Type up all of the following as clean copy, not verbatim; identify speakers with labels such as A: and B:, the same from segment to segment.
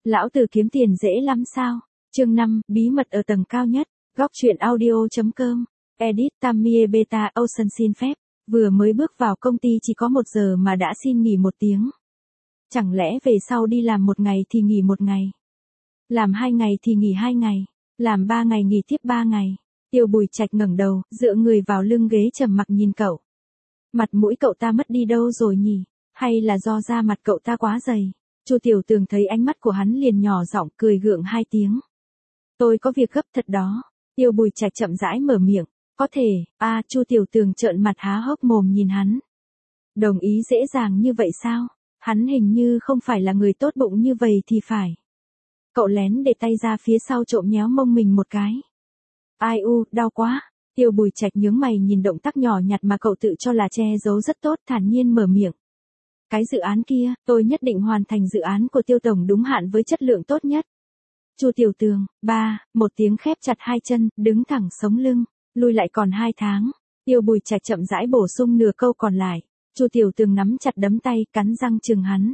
A: Lão tử kiếm tiền dễ lắm sao? Chương 5, bí mật ở tầng cao nhất. Góc truyện audio.com. Edit Tamie Beta Ocean xin phép. Vừa mới bước vào công ty chỉ có 1 giờ mà đã xin nghỉ 1 tiếng. Chẳng lẽ về sau đi làm 1 ngày thì nghỉ 1 ngày? Làm 2 ngày thì nghỉ 2 ngày? Làm 3 ngày nghỉ tiếp 3 ngày? Tiêu Bùi Trạch ngẩng đầu, dựa người vào lưng ghế trầm mặc nhìn cậu. Mặt mũi cậu ta mất đi đâu rồi nhỉ? Hay là do da mặt cậu ta quá dày? Chu Tiểu Tường thấy ánh mắt của hắn liền nhỏ giọng cười gượng 2 tiếng. Tôi có việc gấp thật đó. Tiêu Bùi Trạch chậm rãi mở miệng. Có thể, Chu Tiểu Tường trợn mặt há hốc mồm nhìn hắn. Đồng ý dễ dàng như vậy sao? Hắn hình như không phải là người tốt bụng như vậy thì phải. Cậu lén để tay ra phía sau trộm nhéo mông mình một cái. Ai đau quá. Tiêu Bùi Trạch nhướng mày nhìn động tác nhỏ nhặt mà cậu tự cho là che giấu rất tốt, thản nhiên mở miệng. Cái dự án kia, tôi nhất định hoàn thành dự án của Tiêu tổng đúng hạn với chất lượng tốt nhất. Chu Tiểu Tường, một tiếng khép chặt 2 chân, đứng thẳng sống lưng, lui lại còn 2 tháng. Tiêu Bùi Trạch chậm rãi bổ sung nửa câu còn lại. Chu Tiểu Tường nắm chặt đấm tay, cắn răng chừng hắn.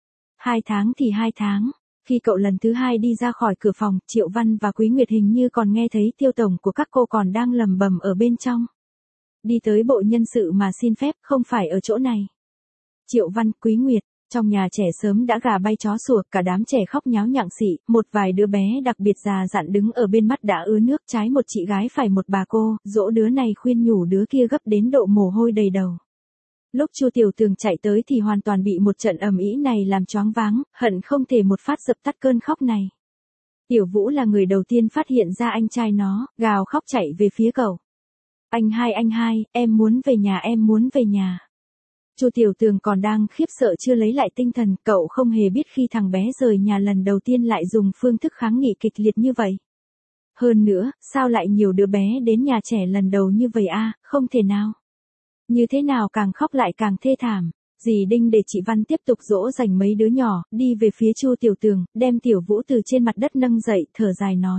A: 2 tháng thì 2 tháng. Khi cậu lần thứ 2 đi ra khỏi cửa phòng, Triệu Văn và Quý Nguyệt hình như còn nghe thấy Tiêu tổng của các cô còn đang lầm bầm ở bên trong. Đi tới bộ nhân sự mà xin phép, không phải ở chỗ này. Triệu Văn, Quý Nguyệt, trong nhà trẻ sớm đã gà bay chó sủa, cả đám trẻ khóc nháo nhặng xị, một vài đứa bé đặc biệt già dặn đứng ở bên mắt đã ứa nước, trái một chị gái phải một bà cô, dỗ đứa này khuyên nhủ đứa kia gấp đến độ mồ hôi đầy đầu. Lúc Chu Tiểu Tường chạy tới thì hoàn toàn bị một trận ầm ĩ này làm choáng váng, hận không thể một phát dập tắt cơn khóc này. Tiểu Vũ là người đầu tiên phát hiện ra anh trai nó, gào khóc chạy về phía cậu. Anh hai, em muốn về nhà. Chu Tiểu Tường còn đang khiếp sợ chưa lấy lại tinh thần, cậu không hề biết khi thằng bé rời nhà lần đầu tiên lại dùng phương thức kháng nghị kịch liệt như vậy. Hơn nữa, sao lại nhiều đứa bé đến nhà trẻ lần đầu như vậy không thể nào. Như thế nào càng khóc lại càng thê thảm. Dì Đinh để chị Văn tiếp tục dỗ dành mấy đứa nhỏ, đi về phía Chu Tiểu Tường, đem Tiểu Vũ từ trên mặt đất nâng dậy, thở dài nói.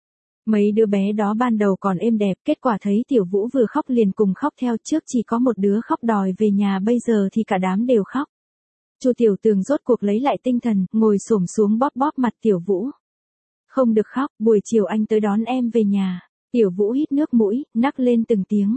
A: Mấy đứa bé đó ban đầu còn êm đẹp, kết quả thấy Tiểu Vũ vừa khóc liền cùng khóc theo, trước chỉ có một đứa khóc đòi về nhà, bây giờ thì cả đám đều khóc. Chu Tiểu Tường rốt cuộc lấy lại tinh thần, ngồi xổm xuống bóp bóp mặt Tiểu Vũ. Không được khóc, buổi chiều anh tới đón em về nhà. Tiểu Vũ hít nước mũi, nắc lên từng tiếng.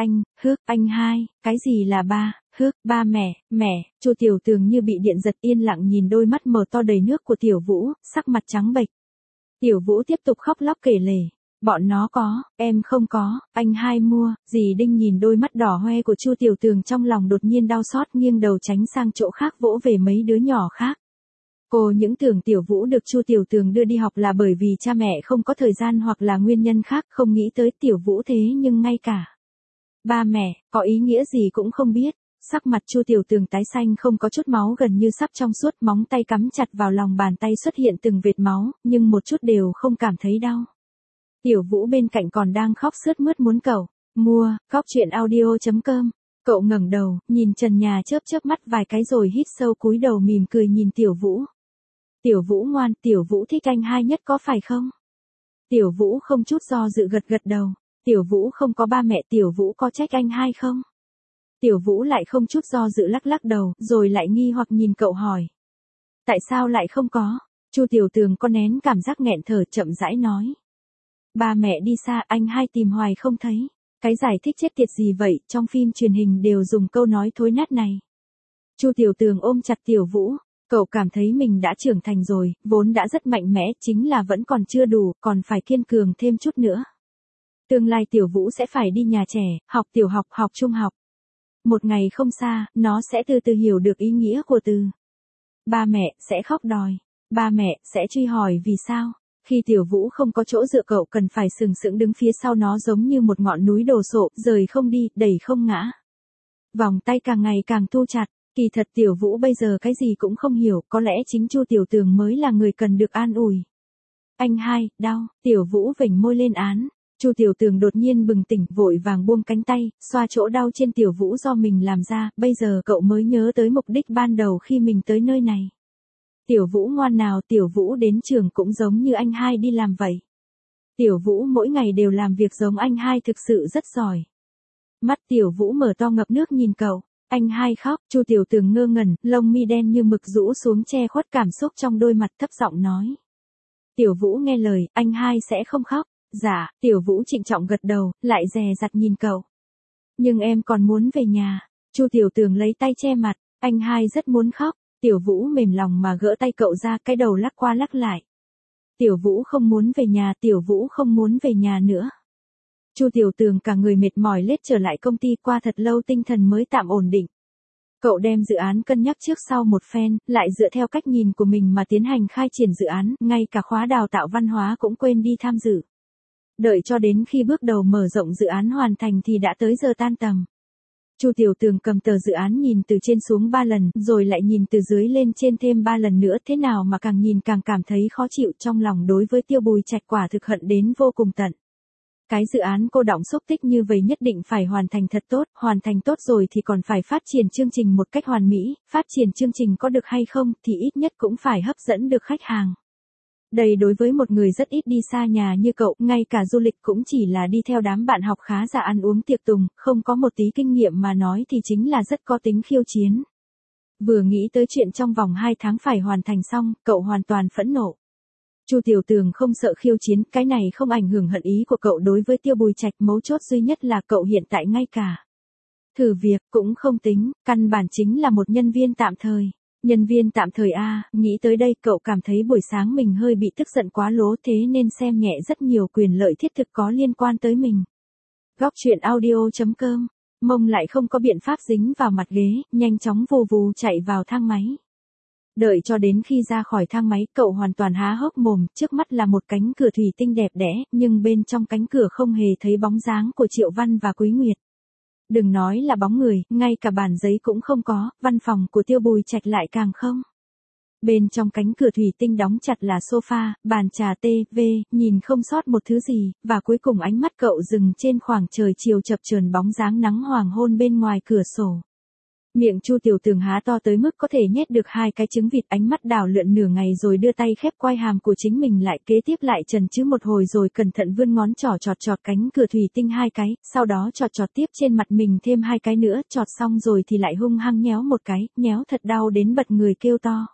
A: Anh hai, cái gì là ba, mẹ. Chu Tiểu Tường như bị điện giật, yên lặng nhìn đôi mắt mở to đầy nước của Tiểu Vũ, sắc mặt trắng bệch. Tiểu Vũ tiếp tục khóc lóc kể lể. Bọn nó có, em không có, anh hai mua. Dì Đinh nhìn đôi mắt đỏ hoe của Chu Tiểu Tường trong lòng đột nhiên đau xót, nghiêng đầu tránh sang chỗ khác vỗ về mấy đứa nhỏ khác. Cô những tưởng Tiểu Vũ được Chu Tiểu Tường đưa đi học là bởi vì cha mẹ không có thời gian hoặc là nguyên nhân khác, không nghĩ tới Tiểu Vũ thế nhưng ngay cả ba mẹ, có ý nghĩa gì cũng không biết. Sắc mặt Chu Tiểu Tường tái xanh, không có chút máu, gần như sắp trong suốt, móng tay cắm chặt vào lòng bàn tay xuất hiện từng vệt máu, nhưng một chút đều không cảm thấy đau. Tiểu Vũ bên cạnh còn đang khóc sướt mướt muốn cậu mua. Góc truyện audio.com. Cậu ngẩng đầu, nhìn trần nhà chớp mắt vài cái rồi hít sâu cúi đầu mỉm cười nhìn Tiểu Vũ. Tiểu Vũ ngoan, Tiểu Vũ thích anh hai nhất có phải không? Tiểu Vũ không chút do dự gật đầu. Tiểu Vũ không có ba mẹ, Tiểu Vũ có trách anh hai không? Tiểu Vũ lại không chút do dự lắc đầu, rồi lại nghi hoặc nhìn cậu hỏi. Tại sao lại không có? Chu Tiểu Tường có nén cảm giác nghẹn thở, chậm rãi nói. Ba mẹ đi xa, anh hai tìm hoài không thấy. Cái giải thích chết tiệt gì vậy, trong phim truyền hình đều dùng câu nói thối nát này. Chu Tiểu Tường ôm chặt Tiểu Vũ, cậu cảm thấy mình đã trưởng thành rồi, vốn đã rất mạnh mẽ, chính là vẫn còn chưa đủ, còn phải kiên cường thêm chút nữa. Tương lai Tiểu Vũ sẽ phải đi nhà trẻ, học tiểu học, học trung học. Một ngày không xa, nó sẽ từ từ hiểu được ý nghĩa của từ. Ba mẹ sẽ khóc đòi. Ba mẹ sẽ truy hỏi vì sao. Khi Tiểu Vũ không có chỗ dựa, cậu cần phải sừng sững đứng phía sau nó giống như một ngọn núi đổ sộ, rời không đi, đẩy không ngã. Vòng tay càng ngày càng thu chặt. Kỳ thật Tiểu Vũ bây giờ cái gì cũng không hiểu, có lẽ chính Chu Tiểu Tường mới là người cần được an ủi. Anh hai, đau. Tiểu Vũ vểnh môi lên án. Chu Tiểu Tường đột nhiên bừng tỉnh, vội vàng buông cánh tay, xoa chỗ đau trên Tiểu Vũ do mình làm ra, bây giờ cậu mới nhớ tới mục đích ban đầu khi mình tới nơi này. Tiểu Vũ ngoan nào, Tiểu Vũ đến trường cũng giống như anh hai đi làm vậy. Tiểu Vũ mỗi ngày đều làm việc giống anh hai, thực sự rất giỏi. Mắt Tiểu Vũ mở to ngập nước nhìn cậu. Anh hai khóc, Chu Tiểu Tường ngơ ngẩn, lông mi đen như mực rũ xuống che khuất cảm xúc trong đôi mặt, thấp giọng nói. Tiểu Vũ nghe lời, anh hai sẽ không khóc. Dạ, Tiểu Vũ trịnh trọng gật đầu, lại dè dặt nhìn cậu. Nhưng em còn muốn về nhà. Chu Tiểu Tường lấy tay che mặt, anh hai rất muốn khóc. Tiểu Vũ mềm lòng mà gỡ tay cậu ra, cái đầu lắc qua lắc lại. Tiểu Vũ không muốn về nhà, Tiểu Vũ không muốn về nhà nữa. Chu Tiểu Tường cả người mệt mỏi lết trở lại công ty, qua thật lâu tinh thần mới tạm ổn định. Cậu đem dự án cân nhắc trước sau một phen, lại dựa theo cách nhìn của mình mà tiến hành khai triển dự án, ngay cả khóa đào tạo văn hóa cũng quên đi tham dự. Đợi cho đến khi bước đầu mở rộng dự án hoàn thành thì đã tới giờ tan tầm. Chu Tiểu Tường cầm tờ dự án nhìn từ trên xuống 3 lần, rồi lại nhìn từ dưới lên trên thêm 3 lần nữa, thế nào mà càng nhìn càng cảm thấy khó chịu, trong lòng đối với Tiêu Bùi Trạch quả thực hận đến vô cùng tận. Cái dự án cô đọng xúc tích như vậy nhất định phải hoàn thành thật tốt, hoàn thành tốt rồi thì còn phải phát triển chương trình một cách hoàn mỹ, phát triển chương trình có được hay không thì ít nhất cũng phải hấp dẫn được khách hàng. Đây đối với một người rất ít đi xa nhà như cậu, ngay cả du lịch cũng chỉ là đi theo đám bạn học khá giả ăn uống tiệc tùng, không có một tí kinh nghiệm mà nói thì chính là rất có tính khiêu chiến. Vừa nghĩ tới chuyện trong vòng 2 tháng phải hoàn thành xong, cậu hoàn toàn phẫn nộ. Chu Tiểu Tường không sợ khiêu chiến, cái này không ảnh hưởng hận ý của cậu đối với Tiêu Bùi Trạch, mấu chốt duy nhất là cậu hiện tại ngay cả thử việc cũng không tính, căn bản chính là một nhân viên tạm thời. Nhân viên tạm thời a, nghĩ tới đây cậu cảm thấy buổi sáng mình hơi bị tức giận quá lố, thế nên xem nhẹ rất nhiều quyền lợi thiết thực có liên quan tới mình. Góc truyện audio.com, mông lại không có biện pháp dính vào mặt ghế, nhanh chóng vù vù chạy vào thang máy. Đợi cho đến khi ra khỏi thang máy, cậu hoàn toàn há hốc mồm, trước mắt là một cánh cửa thủy tinh đẹp đẽ, nhưng bên trong cánh cửa không hề thấy bóng dáng của Triệu Văn và Quý Nguyệt. Đừng nói là bóng người, ngay cả bản giấy cũng không có, văn phòng của Tiêu Bùi Trạch lại càng không. Bên trong cánh cửa thủy tinh đóng chặt là sofa, bàn trà TV, nhìn không sót một thứ gì, và cuối cùng ánh mắt cậu dừng trên khoảng trời chiều chập chờn bóng dáng nắng hoàng hôn bên ngoài cửa sổ. Miệng Chu Tiểu Tường há to tới mức có thể nhét được 2 cái trứng vịt, ánh mắt đảo lượn nửa ngày rồi đưa tay khép quai hàm của chính mình lại, kế tiếp lại chần chừ một hồi rồi cẩn thận vươn ngón trỏ chọt cánh cửa thủy tinh 2 cái, sau đó chọt tiếp trên mặt mình thêm 2 cái nữa, chọt xong rồi thì lại hung hăng nhéo một cái, nhéo thật đau đến bật người kêu to.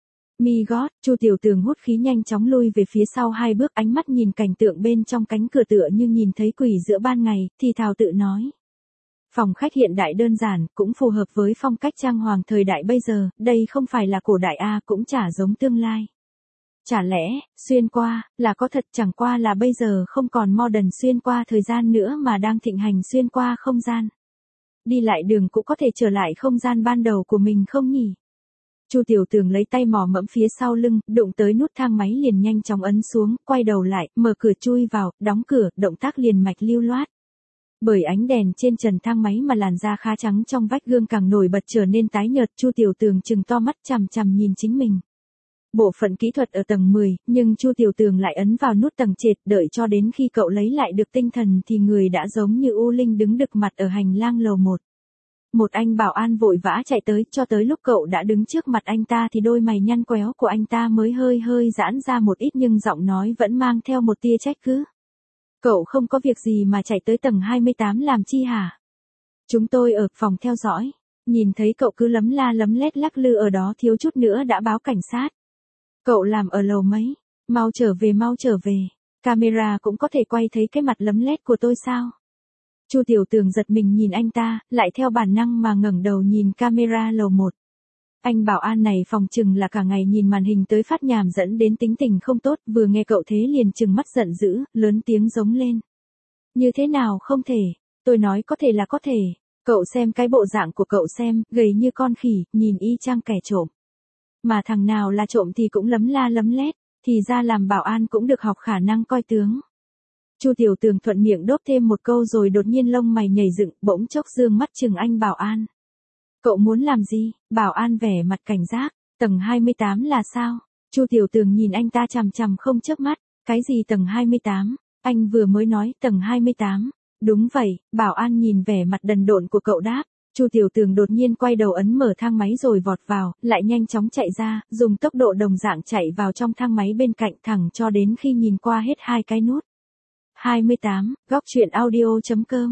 A: Mi gót, Chu Tiểu Tường hút khí nhanh chóng lui về phía sau 2 bước, ánh mắt nhìn cảnh tượng bên trong cánh cửa tựa như nhìn thấy quỷ giữa ban ngày, thì thào tự nói. Phòng khách hiện đại đơn giản, cũng phù hợp với phong cách trang hoàng thời đại bây giờ, đây không phải là cổ đại a, cũng chả giống tương lai. Chả lẽ, xuyên qua, là có thật, chẳng qua là bây giờ không còn modern xuyên qua thời gian nữa mà đang thịnh hành xuyên qua không gian. Đi lại đường cũng có thể trở lại không gian ban đầu của mình không nhỉ? Chu Tiểu Tường lấy tay mò mẫm phía sau lưng, đụng tới nút thang máy liền nhanh chóng ấn xuống, quay đầu lại, mở cửa chui vào, đóng cửa, động tác liền mạch lưu loát. Bởi ánh đèn trên trần thang máy mà làn da khá trắng trong vách gương càng nổi bật trở nên tái nhợt, Chu Tiểu Tường trừng to mắt chằm chằm nhìn chính mình. Bộ phận kỹ thuật ở tầng 10, nhưng Chu Tiểu Tường lại ấn vào nút tầng trệt, đợi cho đến khi cậu lấy lại được tinh thần thì người đã giống như U Linh đứng đực mặt ở hành lang lầu 1. Một anh bảo an vội vã chạy tới, cho tới lúc cậu đã đứng trước mặt anh ta thì đôi mày nhăn quéo của anh ta mới hơi giãn ra một ít, nhưng giọng nói vẫn mang theo một tia trách cứ. Cậu không có việc gì mà chạy tới tầng 28 làm chi hả? Chúng tôi ở phòng theo dõi. Nhìn thấy cậu cứ lấm la lấm lét lắc lư ở đó thiếu chút nữa đã báo cảnh sát. Cậu làm ở lầu mấy? Mau trở về. Camera cũng có thể quay thấy cái mặt lấm lét của tôi sao? Chu Tiểu Tường giật mình nhìn anh ta, lại theo bản năng mà ngẩng đầu nhìn camera lầu 1. Anh bảo an này phòng chừng là cả ngày nhìn màn hình tới phát nhàm dẫn đến tính tình không tốt, vừa nghe cậu thế liền trừng mắt giận dữ, lớn tiếng giống lên. Như thế nào không thể, tôi nói có thể là có thể, cậu xem cái bộ dạng của cậu xem, gầy như con khỉ, nhìn y chang kẻ trộm. Mà thằng nào là trộm thì cũng lấm la lấm lét, thì ra làm bảo an cũng được học khả năng coi tướng. Chu Tiểu Tường thuận miệng đốt thêm một câu rồi đột nhiên lông mày nhảy dựng, bỗng chốc dương mắt chừng anh bảo an. Cậu muốn làm gì? Bảo an vẻ mặt cảnh giác. Tầng 28 là sao? Chu Tiểu Tường nhìn anh ta chằm chằm không chớp mắt. Cái gì tầng 28? Anh vừa mới nói tầng 28. Đúng vậy, bảo an nhìn vẻ mặt đần độn của cậu đáp. Chu Tiểu Tường đột nhiên quay đầu ấn mở thang máy rồi vọt vào, lại nhanh chóng chạy ra, dùng tốc độ đồng dạng chạy vào trong thang máy bên cạnh thẳng cho đến khi nhìn qua hết 2 cái nút. 28, góc truyện audio.com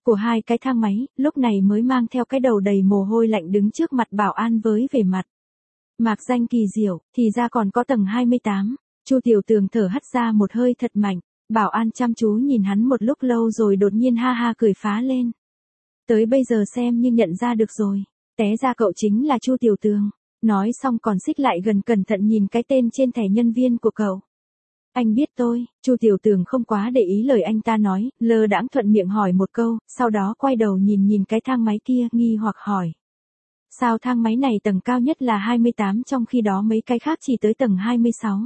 A: của hai cái thang máy, lúc này mới mang theo cái đầu đầy mồ hôi lạnh đứng trước mặt bảo an với vẻ mặt mạc danh kỳ diệu, thì ra còn có tầng 28. Chu Tiểu Tường thở hắt ra một hơi thật mạnh, bảo an chăm chú nhìn hắn một lúc lâu rồi đột nhiên ha ha cười phá lên. Tới bây giờ xem như nhận ra được rồi, té ra cậu chính là Chu Tiểu Tường. Nói xong còn xích lại gần cẩn thận nhìn cái tên trên thẻ nhân viên của cậu. Anh biết tôi, Chu Tiểu Tường không quá để ý lời anh ta nói, lơ đãng thuận miệng hỏi một câu, sau đó quay đầu nhìn cái thang máy kia, nghi hoặc hỏi. Sao thang máy này tầng cao nhất là 28 trong khi đó mấy cái khác chỉ tới tầng 26?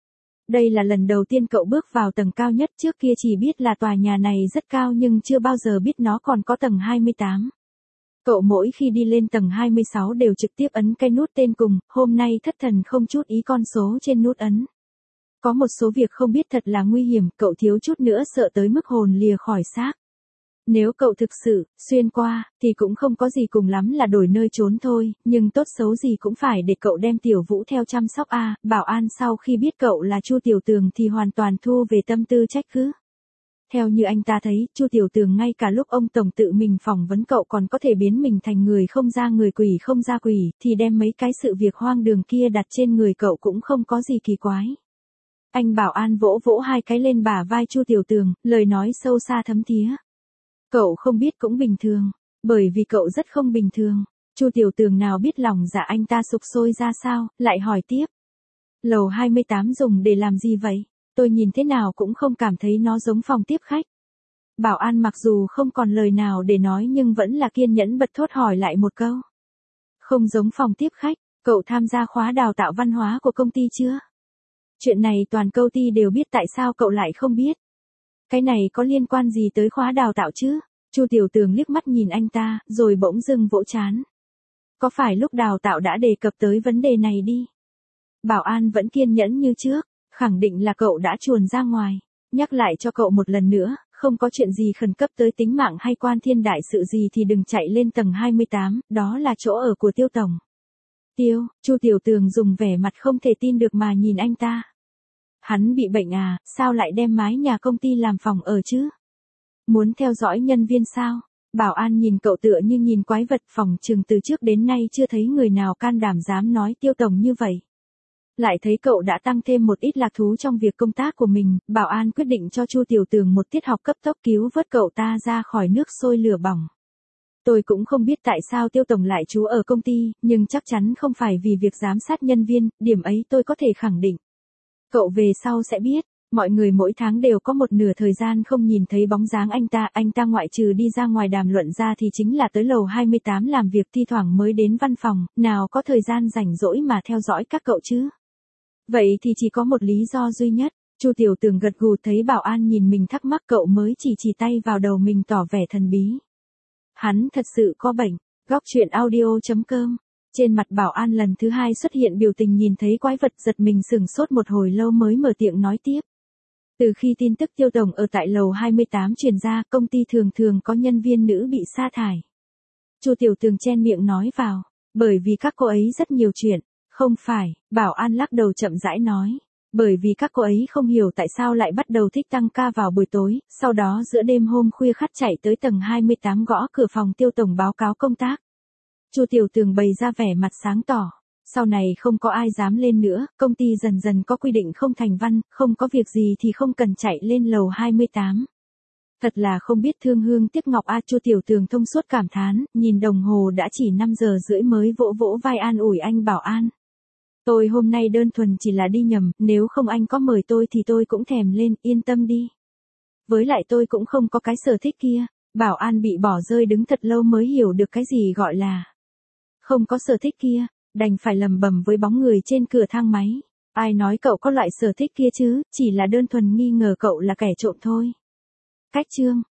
A: Đây là lần đầu tiên cậu bước vào tầng cao nhất, trước kia chỉ biết là tòa nhà này rất cao nhưng chưa bao giờ biết nó còn có tầng 28. Cậu mỗi khi đi lên tầng 26 đều trực tiếp ấn cái nút tên cùng, hôm nay thất thần không chút ý con số trên nút ấn. Có một số việc không biết thật là nguy hiểm, cậu thiếu chút nữa sợ tới mức hồn lìa khỏi xác. Nếu cậu thực sự xuyên qua, thì cũng không có gì, cùng lắm là đổi nơi trốn thôi, nhưng tốt xấu gì cũng phải để cậu đem Tiểu Vũ theo chăm sóc a. Bảo an sau khi biết cậu là Chu Tiểu Tường thì hoàn toàn thu về tâm tư trách cứ. Theo như anh ta thấy, Chu Tiểu Tường ngay cả lúc ông tổng tự mình phỏng vấn cậu còn có thể biến mình thành người không ra người quỷ không ra quỷ, thì đem mấy cái sự việc hoang đường kia đặt trên người cậu cũng không có gì kỳ quái. Anh bảo an vỗ vỗ hai cái lên bả vai Chu Tiểu Tường, lời nói sâu xa thấm thía. Cậu không biết cũng bình thường, bởi vì cậu rất không bình thường. Chu Tiểu Tường nào biết lòng dạ anh ta sục sôi ra sao, lại hỏi tiếp. Lầu 28 dùng để làm gì vậy? Tôi nhìn thế nào cũng không cảm thấy nó giống phòng tiếp khách. Bảo an mặc dù không còn lời nào để nói nhưng vẫn là kiên nhẫn bật thốt hỏi lại một câu. Không giống phòng tiếp khách, cậu tham gia khóa đào tạo văn hóa của công ty chưa? Chuyện này toàn công ty đều biết, tại sao cậu lại không biết? Cái này có liên quan gì tới khóa đào tạo chứ? Chu Tiểu Tường liếc mắt nhìn anh ta, rồi bỗng dưng vỗ trán. Có phải lúc đào tạo đã đề cập tới vấn đề này đi? Bảo an vẫn kiên nhẫn như trước, khẳng định là cậu đã chuồn ra ngoài. Nhắc lại cho cậu một lần nữa, không có chuyện gì khẩn cấp tới tính mạng hay quan thiên đại sự gì thì đừng chạy lên tầng 28, đó là chỗ ở của Tiêu tổng. Chu Tiểu Tường dùng vẻ mặt không thể tin được mà nhìn anh ta. Hắn bị bệnh à, sao lại đem mái nhà công ty làm phòng ở chứ? Muốn theo dõi nhân viên sao? Bảo an nhìn cậu tựa như nhìn quái vật, phòng chừng từ trước đến nay chưa thấy người nào can đảm dám nói Tiêu tổng như vậy. Lại thấy cậu đã tăng thêm một ít lạc thú trong việc công tác của mình, bảo an quyết định cho Chu Tiểu Tường một tiết học cấp tốc cứu vớt cậu ta ra khỏi nước sôi lửa bỏng. Tôi cũng không biết tại sao Tiêu tổng lại trú ở công ty, nhưng chắc chắn không phải vì việc giám sát nhân viên, điểm ấy tôi có thể khẳng định. Cậu về sau sẽ biết, mọi người mỗi tháng đều có một nửa thời gian không nhìn thấy bóng dáng anh ta ngoại trừ đi ra ngoài đàm luận ra thì chính là tới lầu 28 làm việc, thi thoảng mới đến văn phòng, nào có thời gian rảnh rỗi mà theo dõi các cậu chứ. Vậy thì chỉ có một lý do duy nhất. Chu Tiểu Tường gật gù, thấy bảo an nhìn mình thắc mắc cậu mới chỉ tay vào đầu mình tỏ vẻ thần bí. Hắn thật sự có bệnh. Góc truyện audio.com. Trên mặt bảo an lần thứ hai xuất hiện biểu tình nhìn thấy quái vật, giật mình sửng sốt một hồi lâu mới mở miệng nói tiếp. Từ khi tin tức Tiêu tổng ở tại lầu 28 truyền ra, công ty thường thường có nhân viên nữ bị sa thải. Chu Tiểu Tường chen miệng nói vào, bởi vì các cô ấy rất nhiều chuyện. Không phải, bảo an lắc đầu chậm rãi nói. Bởi vì các cô ấy không hiểu tại sao lại bắt đầu thích tăng ca vào buổi tối, sau đó giữa đêm hôm khuya khắt chạy tới tầng 28 gõ cửa phòng Tiêu tổng báo cáo công tác. Chu Tiểu Tường bày ra vẻ mặt sáng tỏ. Sau này không có ai dám lên nữa, công ty dần dần có quy định không thành văn, không có việc gì thì không cần chạy lên lầu 28. Thật là không biết thương hương tiếc ngọc a. Chu Tiểu Tường thông suốt cảm thán, nhìn đồng hồ đã chỉ 5 giờ rưỡi mới vỗ vỗ vai an ủi anh bảo an. Tôi hôm nay đơn thuần chỉ là đi nhầm, nếu không anh có mời tôi thì tôi cũng thèm lên, yên tâm đi. Với lại tôi cũng không có cái sở thích kia. Bảo an bị bỏ rơi đứng thật lâu mới hiểu được cái gì gọi là không có sở thích kia, đành phải lầm bầm với bóng người trên cửa thang máy. Ai nói cậu có loại sở thích kia chứ, chỉ là đơn thuần nghi ngờ cậu là kẻ trộm thôi. Cách chương